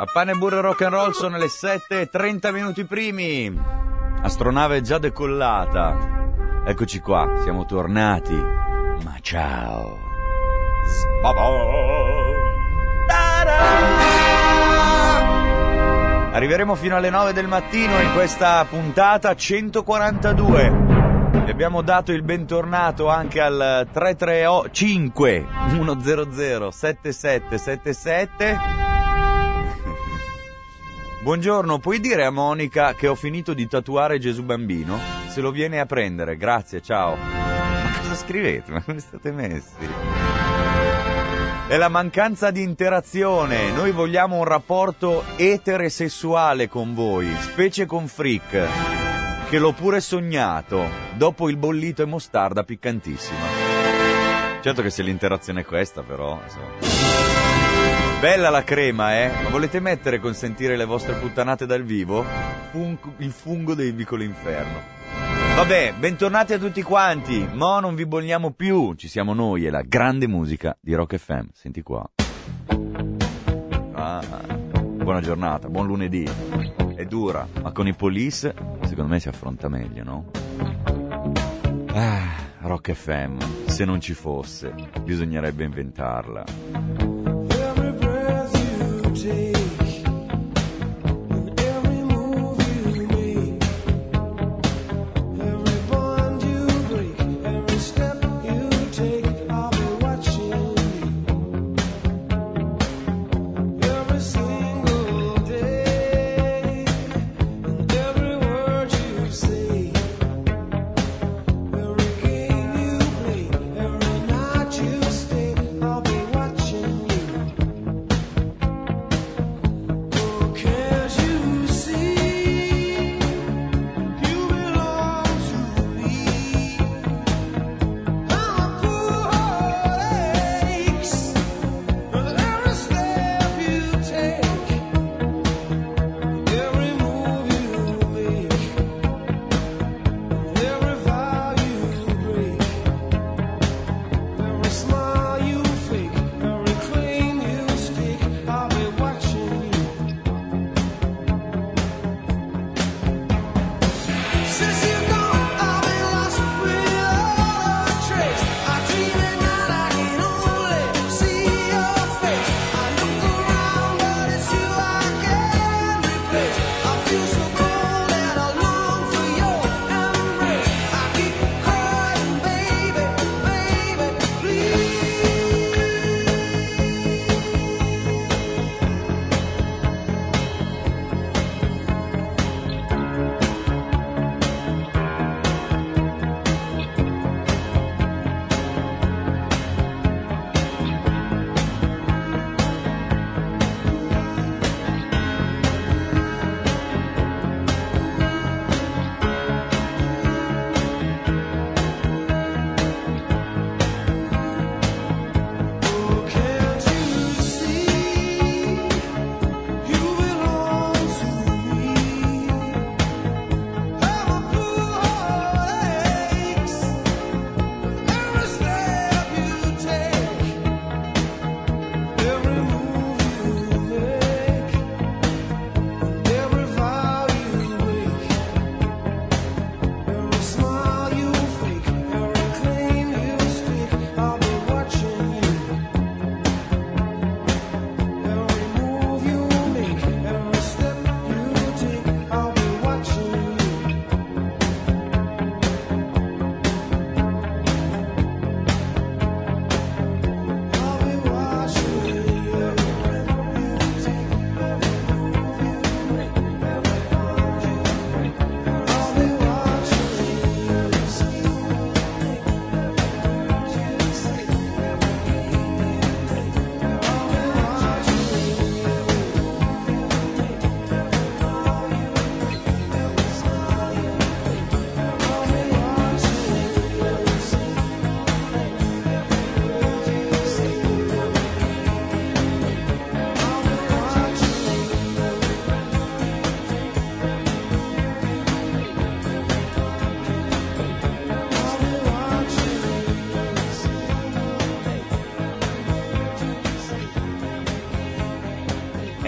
Pane, burro e rock and roll, sono le 7:30 minuti primi. Astronave già decollata. Eccoci qua, siamo tornati. Ma ciao. Arriveremo fino alle 9 del mattino in questa puntata 142. Vi abbiamo dato il bentornato anche al 335 100 7777. Buongiorno, puoi dire a Monica che ho finito di tatuare Gesù Bambino? Se lo viene a prendere, grazie, ciao. Ma cosa scrivete? Ma come state messi? È la mancanza di interazione. Noi vogliamo un rapporto eterosessuale con voi, specie con Freak, che l'ho pure sognato, dopo il bollito e mostarda piccantissima. Certo che se l'interazione è questa, però, insomma. Bella la crema, Ma volete mettere e consentire le vostre puttanate dal vivo? Il fungo dei vicoli inferno. Vabbè, bentornati a tutti quanti. Mo non vi bolliamo più, ci siamo noi e la grande musica di Rock FM. Senti qua. Buona giornata, buon lunedì. È dura, ma con i Police secondo me si affronta meglio, no? Rock FM, se non ci fosse, bisognerebbe inventarla.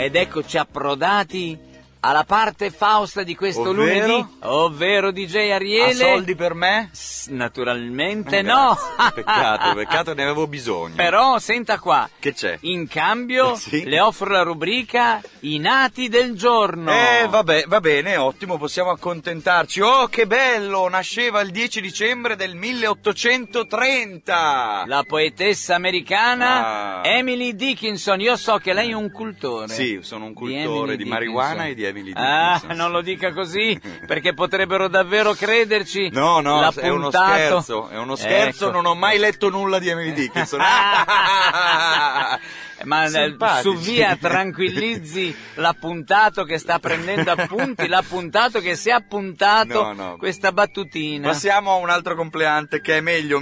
Ed eccoci approdati alla parte Fausta di questo lunedì, ovvero DJ Ariele. Ha soldi per me? Naturalmente no. Peccato, ne avevo bisogno. Però senta qua. Che c'è? In cambio Sì? le offro la rubrica I nati del giorno. Vabbè, va bene, ottimo, possiamo accontentarci. Oh, che bello! Nasceva il 10 dicembre del 1830. La poetessa americana Emily Dickinson. Io so che lei è un cultore. Sì, sono un cultore di marijuana e di Emily Ah, Dickinson. non lo dica così, perché potrebbero davvero crederci. No, L'ha è uno puntato. scherzo, ecco. Non ho mai letto nulla di Emily Dickinson. Ma Simpatici. su via tranquillizzi l'appuntato che sta prendendo appunti, l'appuntato che si è appuntato No. questa battutina. Passiamo a un altro compleanno che è meglio,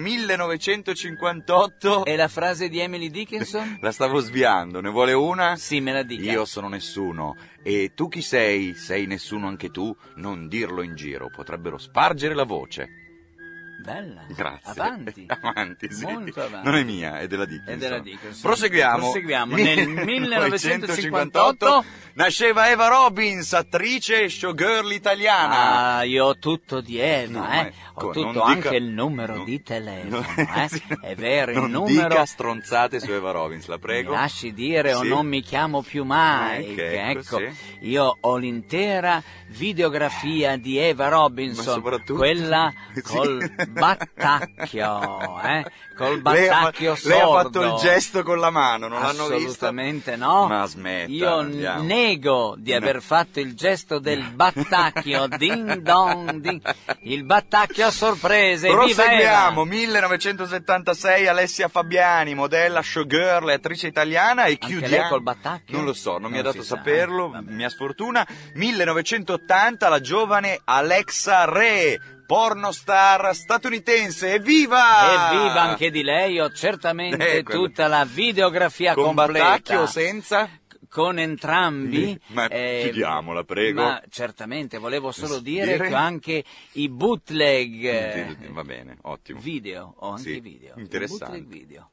1958. E la frase di Emily Dickinson? La stavo sviando, ne vuole una? Sì, me la dica. Io sono nessuno. E tu chi sei? Sei nessuno anche tu? Non dirlo in giro, potrebbero spargere la voce. Bella. Grazie. Avanti. Avanti, sì. Molto avanti. Non è mia, è della Dickinson. È della Dickinson. Proseguiamo. Nel 1958 nasceva Eva Robbins, attrice e showgirl italiana. Ah, io ho tutto di Eva, Ho tutto non anche dica- il numero di telefono, Sì, È vero, il non numero. dica stronzate su Eva Robbins, la prego. Mi lasci dire o Sì. non mi chiamo più mai. Ecco, sì. Io ho l'intera videografia di Eva Ma Robinson, soprattutto quella Sì. col battacchio, Col Lei battacchio ha sordo. fatto il gesto con la mano, non l'hanno visto? Assolutamente no. Ma smetta, Io andiamo. nego di aver fatto il gesto del battacchio, ding dong, ding. Il battacchio a sorprese. Viva Proseguiamo, Eva! 1976, Alessia Fabiani, modella, showgirl e attrice italiana, e Anche chiudiamo. lei col battacchio? Non lo so, non mi ha Non dato si sa, saperlo, vabbè. mia sfortuna. 1980, la giovane Alexa Ray, pornostar statunitense, evviva! Evviva anche di lei, ho certamente quello. tutta la videografia Con completa. battacchio o senza? Con entrambi. Ma chiudiamola, prego. Ma certamente, volevo solo dire che ho anche i bootleg Va bene, ottimo. video, ho anche Sì, i video. i interessante. bootleg video.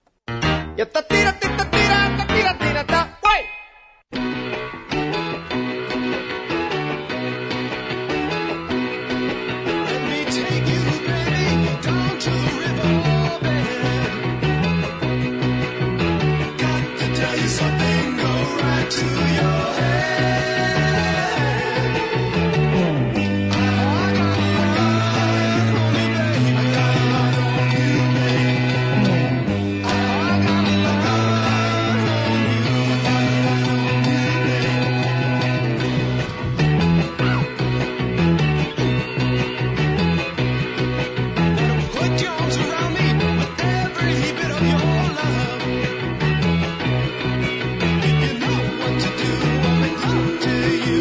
Put your arms around me with every bit of your love. If you know what to do, I'll make love to you.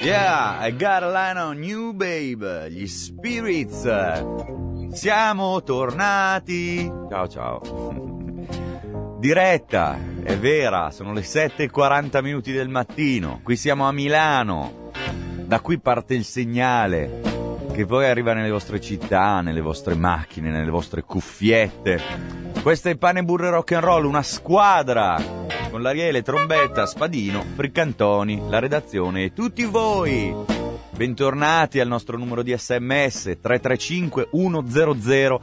Yeah, I got a line on you, babe. Gli Spirits. Siamo tornati. Ciao, ciao. Diretta, è vera, sono le 7:40 del mattino. Qui siamo a Milano. Da qui parte il segnale che poi arriva nelle vostre città, nelle vostre macchine, nelle vostre cuffiette. Questo è Pane Burro e Rock and Roll, una squadra con l'Ariele, trombetta, Spadino, Friccantoni, la redazione e tutti voi. Bentornati al nostro numero di SMS 335 100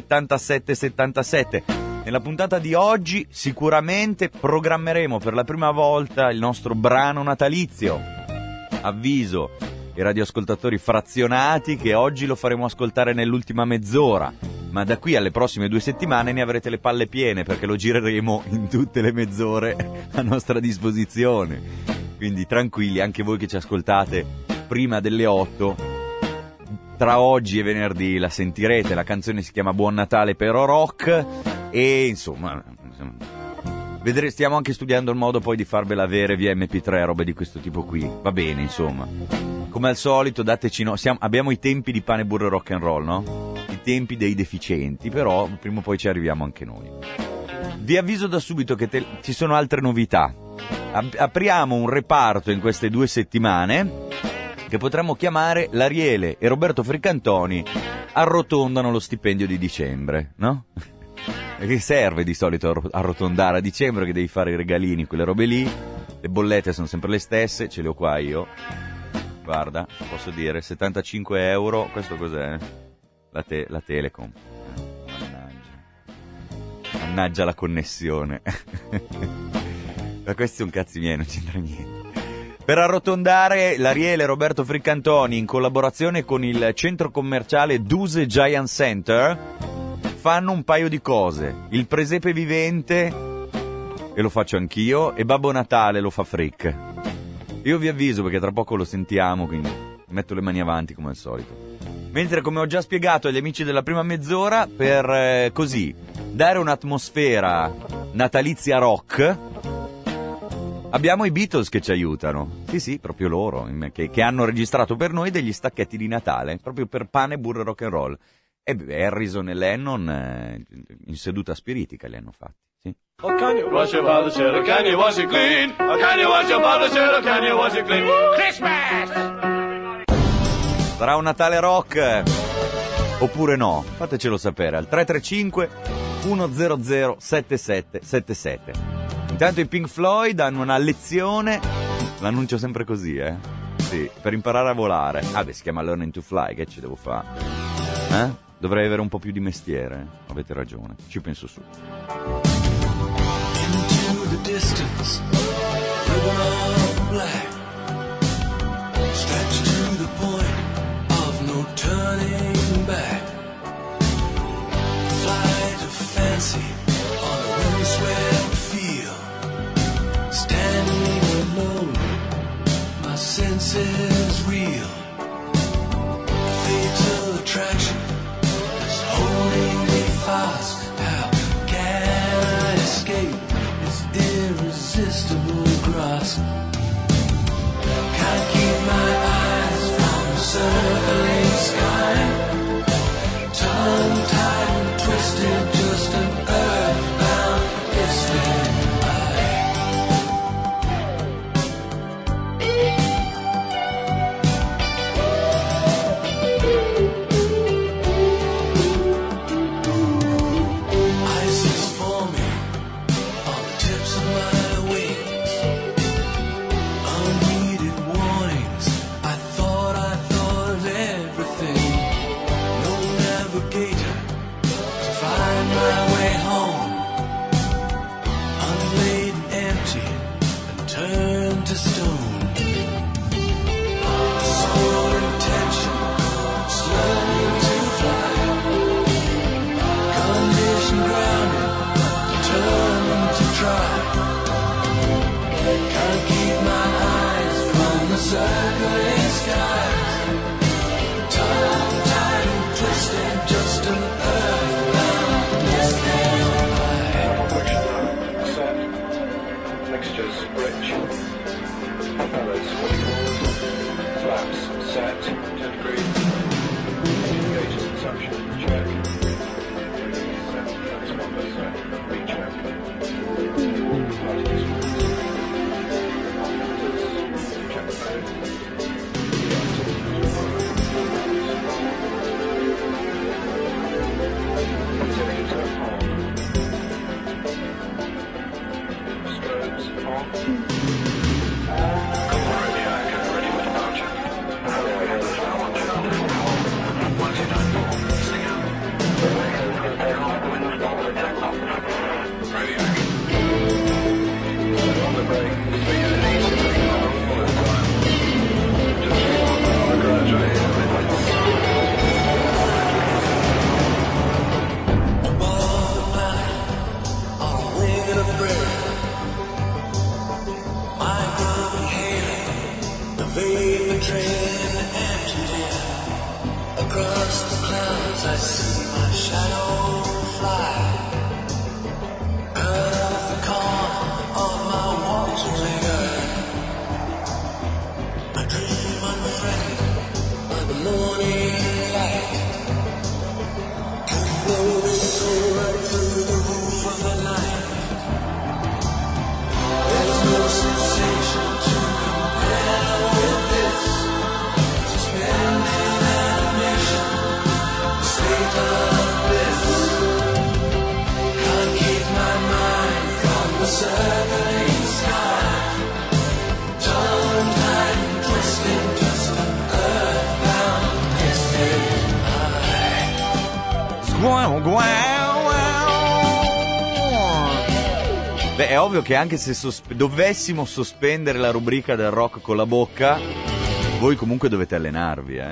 7777. Nella puntata di oggi sicuramente programmeremo per la prima volta il nostro brano natalizio. Avviso i radioascoltatori frazionati che oggi lo faremo ascoltare nell'ultima mezz'ora, ma da qui alle prossime 2 settimane ne avrete le palle piene perché lo gireremo in tutte le mezz'ore a nostra disposizione. Quindi tranquilli, anche voi che ci ascoltate prima delle 8, tra oggi e venerdì la sentirete. La canzone si chiama Buon Natale però rock e insomma stiamo anche studiando il modo poi di farvela avere via MP3, robe di questo tipo qui. Va bene, insomma. Come al solito dateci abbiamo i tempi di Pane Burro Rock and Roll, no? I tempi dei deficienti, però prima o poi ci arriviamo anche noi. Vi avviso da subito che ci sono altre novità. Apriamo un reparto in queste 2 settimane che potremmo chiamare l'Ariele e Roberto Friccantoni arrotondano lo stipendio di dicembre, no? Che serve di solito arrotondare a dicembre, che devi fare i regalini, quelle robe lì. Le bollette sono sempre le stesse, ce le ho qua io. Guarda, posso dire, 75 euro, questo cos'è? La Telecom. Mannaggia la connessione. Ma questi sono cazzi miei, non c'entra niente. Per arrotondare, l'Ariele Roberto Friccantoni in collaborazione con il centro commerciale Duse Giant Center fanno un paio di cose. Il presepe vivente, e lo faccio anch'io, e Babbo Natale lo fa Frick. Io vi avviso perché tra poco lo sentiamo, quindi metto le mani avanti come al solito. Mentre, come ho già spiegato agli amici della prima mezz'ora, per così dare un'atmosfera natalizia rock, abbiamo i Beatles che ci aiutano. Sì, proprio loro, che hanno registrato per noi degli stacchetti di Natale, proprio per Pane, Burro e Rock and Roll. E Harrison e Lennon in seduta spiritica li hanno fatti, sì. Oh, can you wash your father's hair? Oh, can you wash it clean? Oh, can you wash your father's hair? Oh, can you wash it clean? Christmas! Sarà un Natale rock oppure no? Fatecelo sapere al 335 100 7777. Intanto i Pink Floyd hanno una lezione, l'annuncio sempre così, Sì, per imparare a volare. Si chiama Learning to Fly, che ci devo fare? Dovrei avere un po' più di mestiere. Avete ragione, ci penso su. Into the distance, ribbon of black, stretched to the point of no turning back. Flight of fancy on a windswept field, standing alone, my senses reel. Fatal attraction is holding me fast. How can I escape its irresistible grasp? Can't keep my eyes from the circling sky. Tongue-tied and twisted, just an earthbound distant circling skies, tongue-tied and twisted, just an earthbound distant Mixtures rich. Fellas, what do you call this? flaps set 10 degrees. Gauges consumption check. Transponder set. Recheck. Check the mode. Interiors on. Strobes on. Across the clouds I see my shadow fly. Out of the corner of my water I dream unafraid of the morning light. Can flow this soul right through the roof of the night. There's no sensation to compare with this. Suspended animation, state of bliss. Can't keep my mind from the circling sky. Tongue tied and twisted, just an earthbound distant eye. Beh, è ovvio che anche se dovessimo sospendere la rubrica del rock con la bocca, voi comunque dovete allenarvi, eh.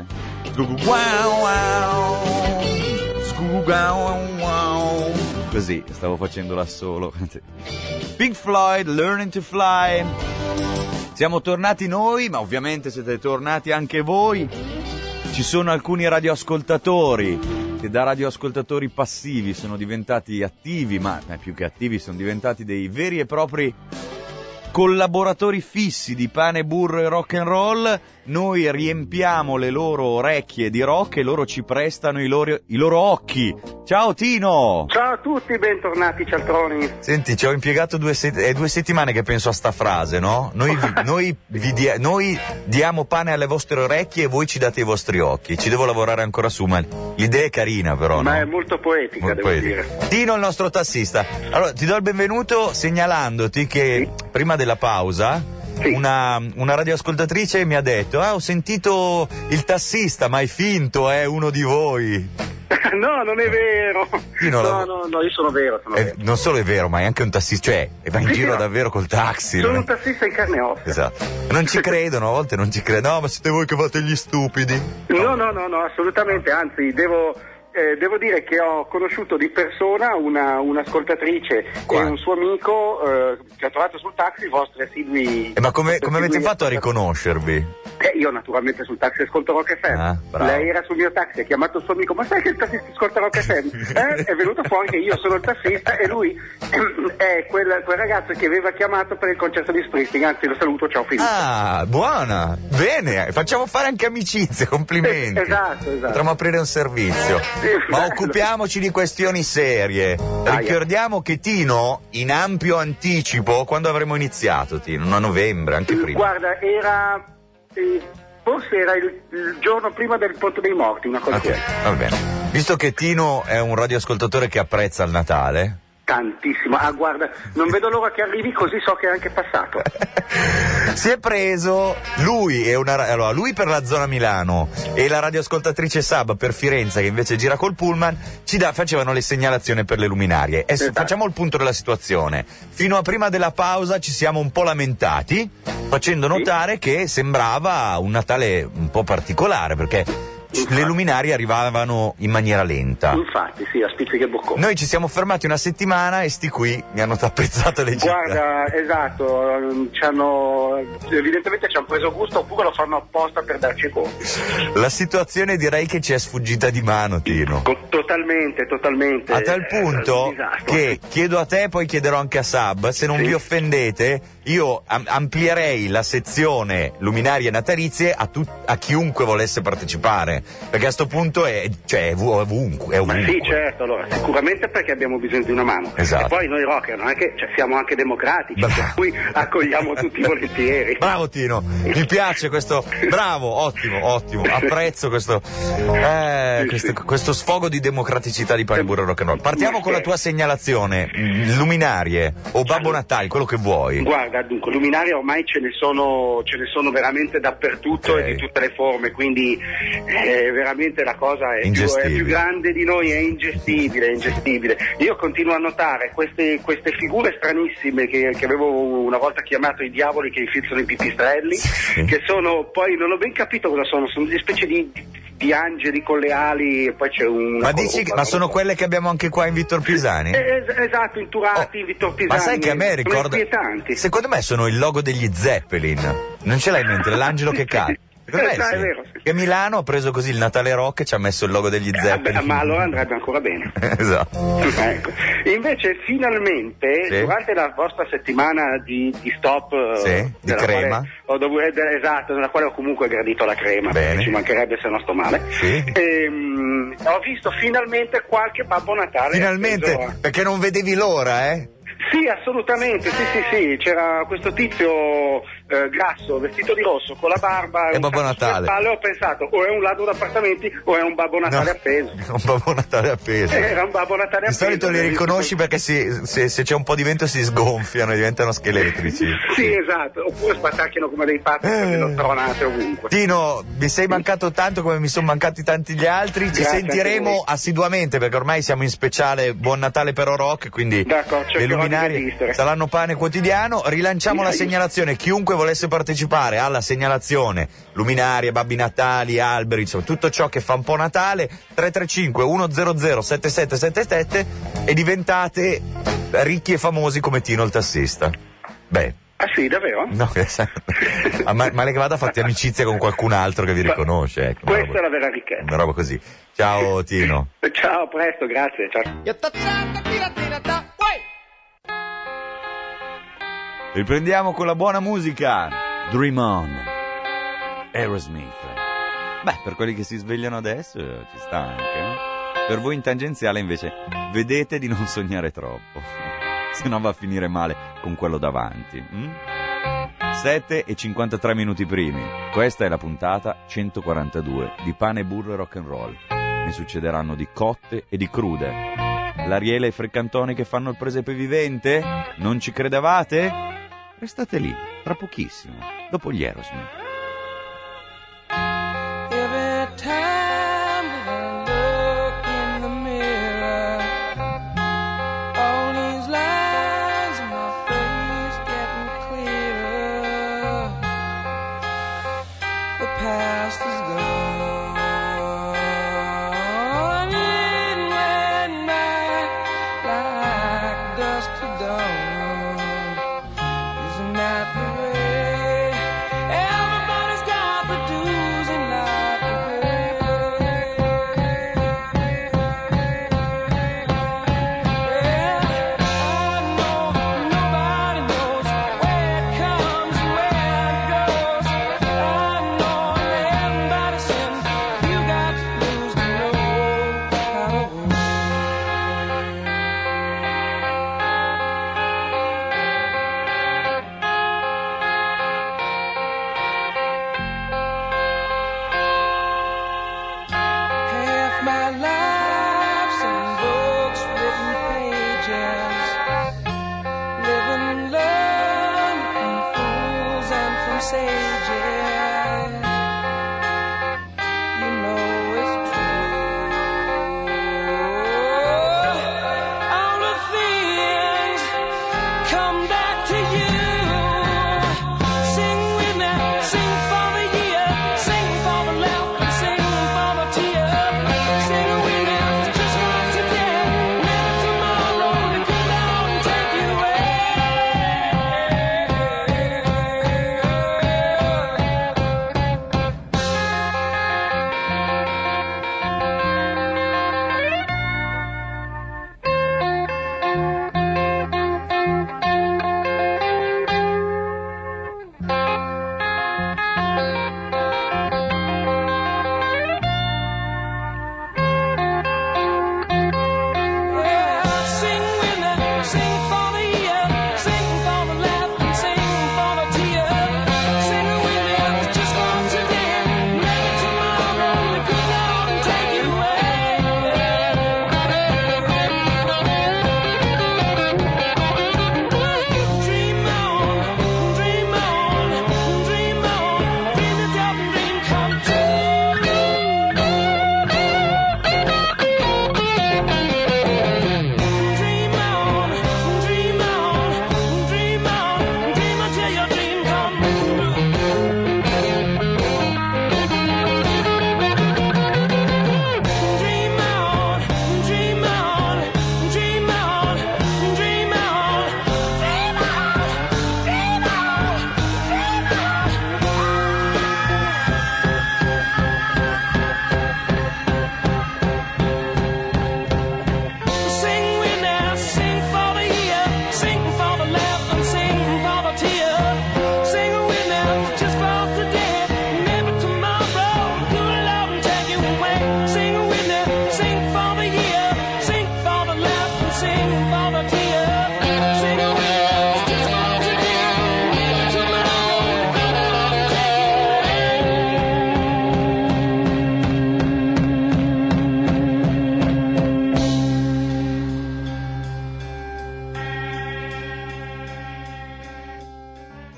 Così, stavo facendo da solo. Pink Floyd, Learning to Fly. Siamo tornati noi, ma ovviamente siete tornati anche voi. Ci sono alcuni radioascoltatori che da radioascoltatori passivi sono diventati attivi, ma più che attivi sono diventati dei veri e propri collaboratori fissi di pane, burro e rock and roll. Noi riempiamo le loro orecchie di rock e loro ci prestano i loro occhi. Ciao Tino! Ciao a tutti, bentornati cialtroni. Senti, ci ho impiegato 2 settimane che penso a sta frase, no? Noi diamo pane alle vostre orecchie e voi ci date i vostri occhi. Ci devo lavorare ancora su, ma l'idea è carina però, Ma no? è molto poetica, devo dire. Tino, il nostro tassista. Allora, ti do il benvenuto segnalandoti che prima della pausa una radioascoltatrice mi ha detto: ho sentito il tassista, ma è finto, è uno di voi. No, non è vero. No, io sono vero. Non solo è vero, ma è anche un tassista, cioè va in giro davvero col taxi. Sono un tassista in carne e ossa. Esatto. Non ci credono, a volte non ci credono. No, ma siete voi che fate gli stupidi. No, assolutamente, anzi, devo dire che ho conosciuto di persona un'ascoltatrice e un suo amico che ho trovato sul taxi, i vostri assidui. Ma come avete fatto a riconoscervi? Io naturalmente sul taxi ascolto Rock FM. Lei era sul mio taxi, ha chiamato il suo amico: ma sai che il tassista ascolta Rock FM? È venuto fuori che io sono il tassista e lui è quel ragazzo che aveva chiamato per il concerto di Springsteen. Anzi, lo saluto, ciao Filippo. Ah, buona, bene, facciamo fare anche amicizie, complimenti. Esatto. Potremmo aprire un servizio. Ma occupiamoci di questioni serie. Ricordiamo che Tino, in ampio anticipo, quando avremo iniziato, Tino? A novembre, anche prima. Guarda, forse era il giorno prima del Ponte dei Morti, una cosa così. Va bene. Visto che Tino è un radioascoltatore che apprezza il Natale. Tantissimo. Guarda, non vedo l'ora che arrivi, così so che è anche passato. Si è preso lui lui per la zona Milano e la radioascoltatrice Sab per Firenze, che invece gira col pullman, facevano le segnalazioni per le luminarie. Facciamo il punto della situazione. Fino a prima della pausa ci siamo un po' lamentati, facendo notare che sembrava un Natale un po' particolare, perché le luminarie arrivavano in maniera lenta. Infatti, sì, a spizzichi e bocconi. Noi ci siamo fermati una settimana e sti qui mi hanno tappezzato le città. Guarda, esatto, evidentemente ci hanno preso gusto, oppure lo fanno apposta per darci conto. La situazione direi che ci è sfuggita di mano, Tino. Totalmente. A tal punto che chiedo a te, poi chiederò anche a Sab, se non vi offendete, io amplierei la sezione luminarie natalizie a chiunque volesse partecipare, perché a sto punto è ovunque. Ma sì, certo, allora, sicuramente perché abbiamo bisogno di una mano. Esatto. E poi noi rocker non è che siamo anche democratici, per cui accogliamo tutti volentieri. Bravo Tino, mi piace questo, bravo, ottimo, apprezzo questo sfogo di democraticità di Pane Burro Rock and Roll. Partiamo con la tua segnalazione, luminarie o Babbo Natale, quello che vuoi. Guarda, dunque, luminarie ormai ce ne sono veramente dappertutto, okay, e di tutte le forme, quindi veramente la cosa è più grande di noi, è ingestibile. Io continuo a notare queste figure stranissime che avevo una volta chiamato i diavoli che infilzano i pipistrelli, sì, che sono, poi non ho ben capito cosa sono delle specie di angeli con le ali, e poi c'è un... Ma sono quelle che abbiamo anche qua in Vittor Pisani? Esatto, inturati in Vittor Pisani. Ma sai che a me ricorda... Secondo me sono il logo degli Zeppelin. Non ce l'hai in mente? L'angelo che cade. Secondo me sì. È vero, sì. Che Milano ha preso così il Natale Rock e ci ha messo il logo degli Zeppelin. Ma allora andrebbe ancora bene. Esatto. Ecco. Invece finalmente, sì, durante la vostra settimana di stop, sì, di crema, esatto, nella quale ho comunque gradito la crema, perché ci mancherebbe se non sto male, sì, ho visto finalmente qualche Babbo Natale. Finalmente, perché non vedevi l'ora, Sì, assolutamente, sì, c'era questo tizio grasso, vestito di rosso, con la barba e Babbo Natale. Spalle, ho pensato, o è un ladro d'appartamenti o è un Babbo Natale appeso. Un Babbo Natale appeso. Era un Babbo Natale appeso. Di solito li riconosci perché se c'è un po' di vento si sgonfiano e diventano scheletrici. Sì, esatto, oppure spatacchiano come dei pazzi perché non tronate ovunque. Tino, mi sei mancato tanto come mi sono mancati tanti gli altri. Ci sentiremo assiduamente perché ormai siamo in speciale Buon Natale però rock, quindi le luminarie saranno pane quotidiano. Rilanciamo la segnalazione, chiunque volesse partecipare alla segnalazione luminarie, Babbi Natali, alberi, insomma tutto ciò che fa un po' Natale, 335 100 7777 e diventate ricchi e famosi come Tino il tassista. Beh, ah sì, davvero? No, male che vada, fate amicizia con qualcun altro che vi riconosce, ecco. Questa è la vera ricchezza. Una roba così. Ciao Tino. Ciao, a presto, grazie, ciao. Riprendiamo con la buona musica. Dream On, Aerosmith. Beh, per quelli che si svegliano adesso ci sta anche. Per voi in tangenziale invece vedete di non sognare troppo, se no va a finire male con quello davanti. 7:53 primi. Questa è la puntata 142 di Pane, Burro e Rock and Roll. Ne succederanno di cotte e di crude. L'Ariele e i Freccantoni che fanno il presepe vivente? Non ci credevate? Restate lì, tra pochissimo, dopo gli Aerosmith. Every time that I look in the mirror, all these lines in my face getting clearer. The past is gone, it went by like dust to dawn. Not the way everybody's got the dues in life to pay. Well, I know nobody knows where it comes and where it goes. I know everybody sins. You got to lose to know how to win. My life's in books, written pages. Live and learn from fools and from sages. You know it's true. All the things come back to you. Sing with me, sing for the year, sing for the laugh and sing for the tear.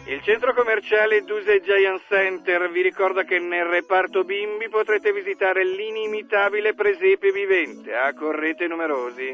Il centro commerciale Duse Giant Center vi ricorda che nel reparto bimbi potrete visitare l'inimitabile presepe vivente. Correte numerosi.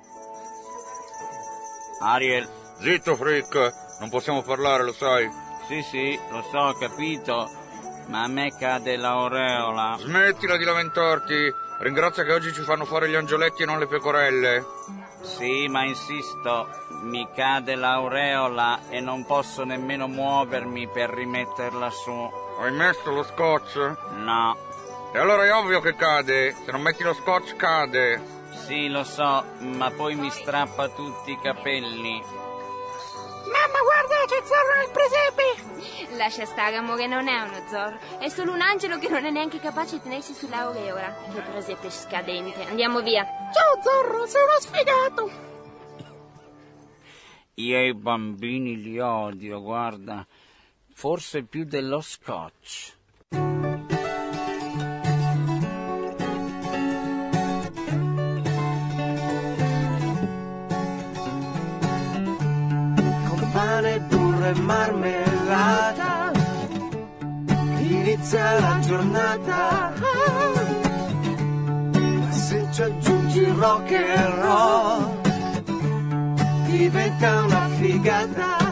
Ariel. Zitto, Frick, non possiamo parlare, lo sai. Sì, lo so, ho capito, ma a me cade l'aureola. Smettila di lamentarti. Ringrazia che oggi ci fanno fare gli angioletti e non le pecorelle. Sì, ma insisto, mi cade l'aureola e non posso nemmeno muovermi per rimetterla su. Hai messo lo scotch? No. E allora è ovvio che cade. Se non metti lo scotch cade. Sì, lo so, ma poi mi strappa tutti i capelli. Mamma, guarda, c'è Zorro nel presepe! Lascia stare, amore, non è uno Zorro. È solo un angelo che non è neanche capace di tenersi sull'aureola. Che presepe scadente. Andiamo via. Ciao, Zorro, sei uno sfigato! Io i bambini li odio, guarda. Forse più dello scotch. Pane, burro e marmellata, inizia la giornata. Ma se ci aggiungi rock and roll, diventa una figata.